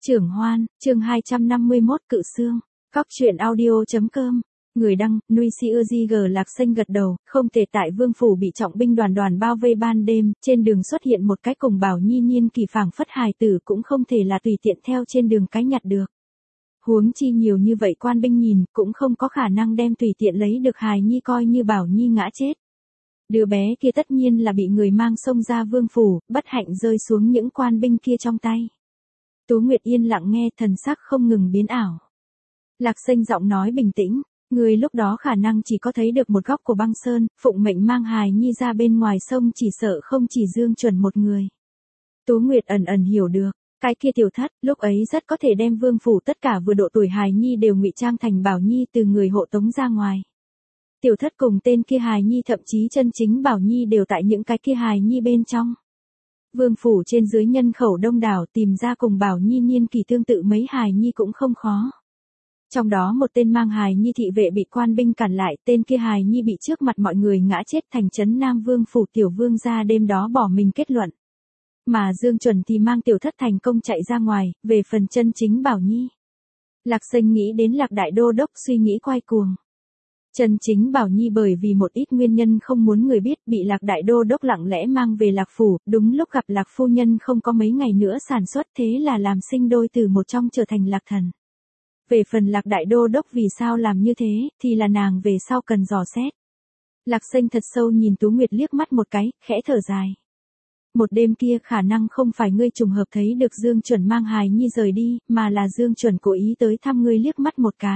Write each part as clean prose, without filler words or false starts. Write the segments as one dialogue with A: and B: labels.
A: Trưởng Hoan, chương 251 Cự Xương. Cóc truyện audio.com. Người đăng, Nuôi Si Ưa Di G Lạc Xanh gật đầu, không thể tại Vương phủ bị trọng binh đoàn bao vây ban đêm, trên đường xuất hiện một cái cùng Bảo Nhi niên kỳ phảng phất hài tử cũng không thể là tùy tiện theo trên đường cái nhặt được. Huống chi nhiều như vậy quan binh nhìn, cũng không có khả năng đem tùy tiện lấy được hài nhi coi như Bảo Nhi ngã chết. Đứa bé kia tất nhiên là bị người mang xông ra Vương phủ, bất hạnh rơi xuống những quan binh kia trong tay. Tú Nguyệt yên lặng nghe, thần sắc không ngừng biến ảo. Lạc Xanh giọng nói bình tĩnh, người lúc đó khả năng chỉ có thấy được một góc của băng sơn, phụng mệnh mang hài nhi ra bên ngoài sông, chỉ sợ không chỉ Dương Chuẩn một người. Tú Nguyệt ẩn ẩn hiểu được, cái kia tiểu thất, lúc ấy rất có thể đem Vương phủ tất cả vừa độ tuổi hài nhi đều ngụy trang thành Bảo Nhi từ người hộ tống ra ngoài. Tiểu thất cùng tên kia hài nhi thậm chí chân chính Bảo Nhi đều tại những cái kia hài nhi bên trong. Vương phủ trên dưới nhân khẩu đông đảo, tìm ra cùng Bảo Nhi niên kỳ tương tự mấy hài nhi cũng không khó. Trong đó một tên mang hài nhi thị vệ bị quan binh cản lại, tên kia hài nhi bị trước mặt mọi người ngã chết thành trấn Nam Vương phủ tiểu vương gia đêm đó bỏ mình kết luận. Mà Dương Chuẩn thì mang tiểu thất thành công chạy ra ngoài, về phần chân chính Bảo Nhi. Lạc Xanh nghĩ đến Lạc Đại Đô Đốc, suy nghĩ quay cuồng. Chân chính Bảo Nhi bởi vì một ít nguyên nhân không muốn người biết, bị Lạc Đại Đô Đốc lặng lẽ mang về Lạc phủ, đúng lúc gặp Lạc phu nhân không có mấy ngày nữa sản xuất, thế là làm sinh đôi từ một trong trở thành Lạc thần. Về phần Lạc Đại Đô Đốc vì sao làm như thế, thì là nàng về sau cần dò xét. Lạc Xanh thật sâu nhìn Tú Nguyệt liếc mắt một cái, khẽ thở dài. Một đêm kia khả năng không phải ngươi trùng hợp thấy được Dương Chuẩn mang hài nhi rời đi, mà là Dương Chuẩn cố ý tới thăm ngươi liếc mắt một cái.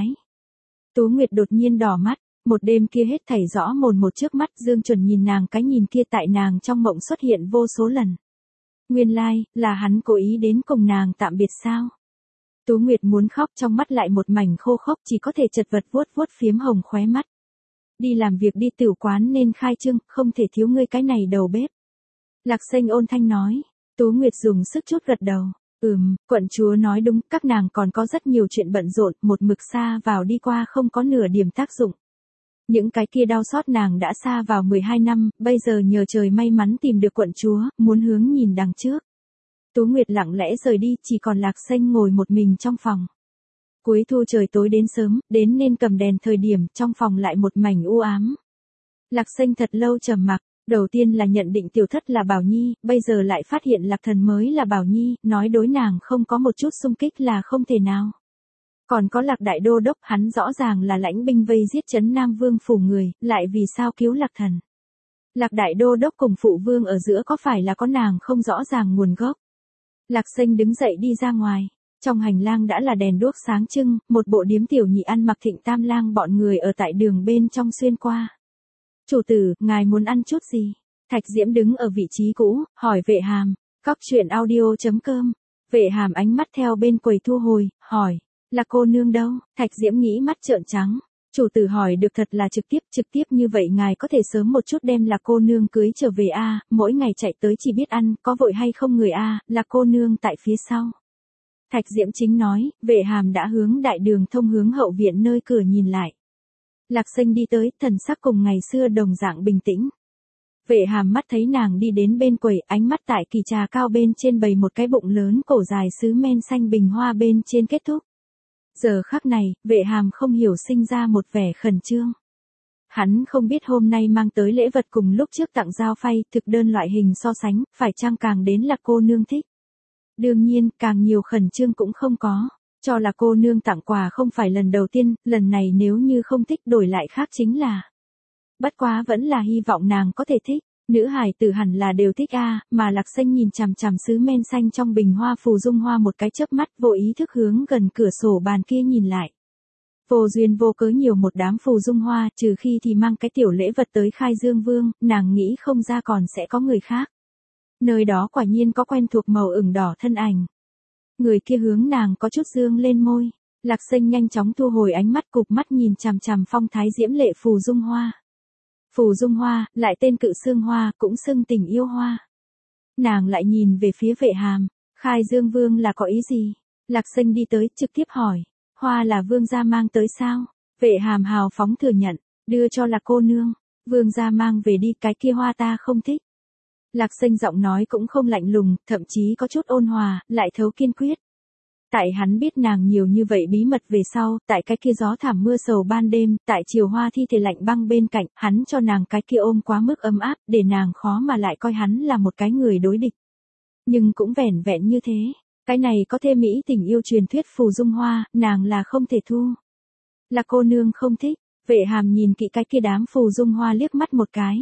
A: Tú Nguyệt đột nhiên đỏ mắt. Một đêm kia hết thảy rõ mồn một trước mắt, Dương Chuẩn nhìn nàng cái nhìn kia tại nàng trong mộng xuất hiện vô số lần. Nguyên lai, là hắn cố ý đến cùng nàng tạm biệt sao? Tú Nguyệt muốn khóc, trong mắt lại một mảnh khô khốc, chỉ có thể chật vật vuốt vuốt phiếm hồng khóe mắt. Đi làm việc đi, tửu quán nên khai trương, không thể thiếu ngươi cái này đầu bếp. Lạc Xanh ôn thanh nói. Tú Nguyệt dùng sức chút gật đầu. Quận chúa nói đúng, các nàng còn có rất nhiều chuyện bận rộn, một mực xa vào đi qua không có nửa điểm tác dụng. Những cái kia đau xót nàng đã xa vào 12 năm, bây giờ nhờ trời may mắn tìm được quận chúa, muốn hướng nhìn đằng trước. Tú Nguyệt lặng lẽ rời đi, chỉ còn Lạc Xanh ngồi một mình trong phòng. Cuối thu trời tối đến sớm, đến nên cầm đèn thời điểm, trong phòng lại một mảnh u ám. Lạc Xanh thật lâu trầm mặc, đầu tiên là nhận định tiểu thất là Bảo Nhi, bây giờ lại phát hiện Lạc thần mới là Bảo Nhi, nói đối nàng không có một chút xung kích là không thể nào. Còn có Lạc Đại Đô Đốc, hắn rõ ràng là lãnh binh vây giết trấn Nam Vương phủ người, lại vì sao cứu Lạc thần. Lạc Đại Đô Đốc cùng phụ vương ở giữa có phải là có nàng không rõ ràng nguồn gốc. Lạc Xanh đứng dậy đi ra ngoài, trong hành lang đã là đèn đuốc sáng trưng, một bộ điếm tiểu nhị ăn mặc Thịnh Tam Lang bọn người ở tại đường bên trong xuyên qua. Chủ tử, ngài muốn ăn chút gì? Thạch Diễm đứng ở vị trí cũ, hỏi Vệ Hàm. Cóc truyện audio.com. Vệ Hàm ánh mắt theo bên quầy thu hồi, hỏi. Là cô nương đâu? Thạch Diễm nghĩ mắt trợn trắng. Chủ tử hỏi được thật là trực tiếp như vậy ngài có thể sớm một chút đem Là cô nương cưới trở về a, mỗi ngày chạy tới chỉ biết ăn, có vội hay không người a, Là cô nương tại phía sau. Thạch Diễm chính nói, Vệ Hàm đã hướng đại đường thông hướng hậu viện nơi cửa nhìn lại. Lạc Xanh đi tới, thần sắc cùng ngày xưa đồng dạng bình tĩnh. Vệ Hàm mắt thấy nàng đi đến bên quầy, ánh mắt tại kỳ trà cao bên trên bày một cái bụng lớn cổ dài sứ men xanh bình hoa bên trên kết thúc. Giờ khắc này, Vệ Hàm không hiểu sinh ra một vẻ khẩn trương. Hắn không biết hôm nay mang tới lễ vật cùng lúc trước tặng giao phay, thực đơn loại hình so sánh, phải chăng càng đến Là cô nương thích. Đương nhiên, càng nhiều khẩn trương cũng không có. Cho Là cô nương tặng quà không phải lần đầu tiên, lần này nếu như không thích đổi lại khác chính là. Bất quá vẫn là hy vọng nàng có thể thích. Nữ hài tử hẳn là đều thích a, mà Lạc Xanh nhìn chằm chằm sứ men xanh trong bình hoa phù dung hoa một cái chớp mắt, vô ý thức hướng gần cửa sổ bàn kia nhìn lại. Vô duyên vô cớ nhiều một đám phù dung hoa, trừ khi thì mang cái tiểu lễ vật tới khai Dương Vương, nàng nghĩ không ra còn sẽ có người khác. Nơi đó quả nhiên có quen thuộc màu ửng đỏ thân ảnh. Người kia hướng nàng có chút dương lên môi. Lạc Xanh nhanh chóng thu hồi ánh mắt, cụp mắt nhìn chằm chằm phong thái diễm lệ phù dung hoa. Phù dung hoa, lại tên Cự Xương hoa, cũng xưng Tình yêu hoa. Nàng lại nhìn về phía Vệ Hàm, khai Dương Vương là có ý gì? Lạc Xanh đi tới, trực tiếp hỏi, hoa là vương gia mang tới sao? Vệ Hàm hào phóng thừa nhận, đưa cho Là cô nương, vương gia mang về đi, cái kia hoa ta không thích. Lạc Xanh giọng nói cũng không lạnh lùng, thậm chí có chút ôn hòa, lại thấu kiên quyết. Tại hắn biết nàng nhiều như vậy bí mật về sau, tại cái kia gió thảm mưa sầu ban đêm, tại chiều hoa thi thể lạnh băng bên cạnh, hắn cho nàng cái kia ôm quá mức ấm áp, để nàng khó mà lại coi hắn là một cái người đối địch. Nhưng cũng vẻn vẹn như thế, cái này có thêm mỹ tình yêu truyền thuyết phù dung hoa, nàng là không thể thu. Là cô nương không thích, Vệ Hàm nhìn kỹ cái kia đám phù dung hoa liếc mắt một cái.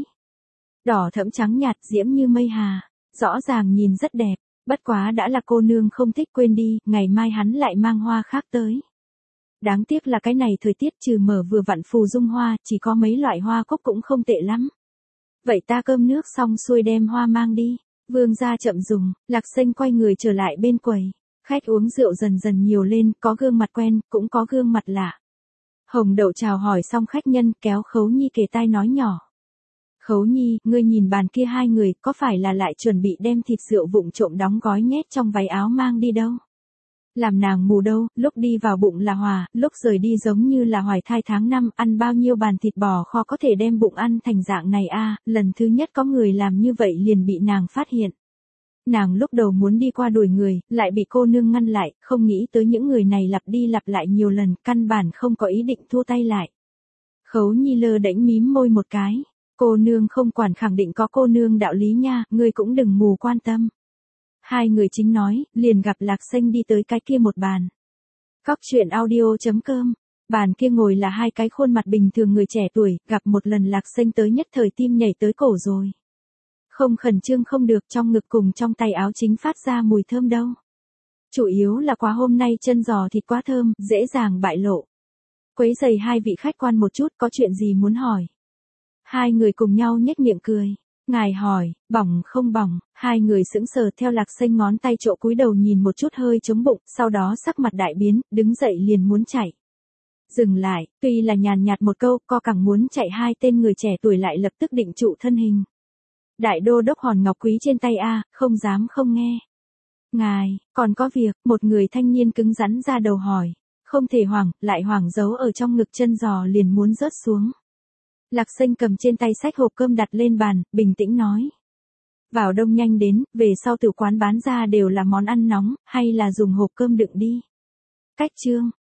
A: Đỏ thẫm trắng nhạt diễm như mây hà, rõ ràng nhìn rất đẹp. Bất quá đã là cô nương không thích quên đi, ngày mai hắn lại mang hoa khác tới. Đáng tiếc là cái này thời tiết trừ mở vừa vặn phù dung hoa, chỉ có mấy loại hoa cúc cũng không tệ lắm. Vậy ta cơm nước xong xuôi đem hoa mang đi. Vương gia chậm dùng, Lạc Xanh quay người trở lại bên quầy. Khách uống rượu dần dần nhiều lên, có gương mặt quen, cũng có gương mặt lạ. Hồng Đậu chào hỏi xong khách nhân, kéo Khấu Nhi kề tai nói nhỏ. Khấu Nhi, ngươi nhìn bàn kia hai người, có phải là lại chuẩn bị đem thịt rượu vụng trộm đóng gói nhét trong váy áo mang đi đâu? Làm nàng mù đâu, lúc đi vào bụng là hòa, lúc rời đi giống như là hoài thai tháng 5, ăn bao nhiêu bàn thịt bò kho có thể đem bụng ăn thành dạng này a, lần thứ nhất có người làm như vậy liền bị nàng phát hiện. Nàng lúc đầu muốn đi qua đuổi người, lại bị cô nương ngăn lại, không nghĩ tới những người này lặp đi lặp lại nhiều lần, căn bản không có ý định thua tay lại. Khấu Nhi lơ đễnh mím môi một cái. Cô nương không quản khẳng định có cô nương đạo lý nha, ngươi cũng đừng mù quan tâm. Hai người chính nói, liền gặp Lạc Xanh đi tới cái kia một bàn. Cóc truyện audio.com, bàn kia ngồi là hai cái khuôn mặt bình thường người trẻ tuổi, gặp một lần Lạc Xanh tới nhất thời tim nhảy tới cổ rồi. Không khẩn trương không được, trong ngực cùng trong tay áo chính phát ra mùi thơm đâu. Chủ yếu là quá hôm nay chân giò thịt quá thơm, dễ dàng bại lộ. Quấy giày hai vị khách quan một chút, có chuyện gì muốn hỏi? Hai người cùng nhau nhếch miệng cười. Ngài hỏi, bỏng không bỏng, hai người sững sờ theo Lạc Xanh ngón tay chỗ cúi đầu nhìn một chút hơi chống bụng, sau đó sắc mặt đại biến, đứng dậy liền muốn chạy. Dừng lại, tuy là nhàn nhạt một câu, co cẳng muốn chạy hai tên người trẻ tuổi lại lập tức định trụ thân hình. Đại đô đốc hòn ngọc quý trên tay a, không dám không nghe. Ngài, còn có việc, một người thanh niên cứng rắn ra đầu hỏi. Không thể hoảng, lại hoảng giấu ở trong ngực chân giò liền muốn rớt xuống. Lạc Xanh cầm trên tay xách hộp cơm đặt lên bàn, bình tĩnh nói. Vào đông nhanh đến, về sau tử quán bán ra đều là món ăn nóng, hay là dùng hộp cơm đựng đi. Cách chương.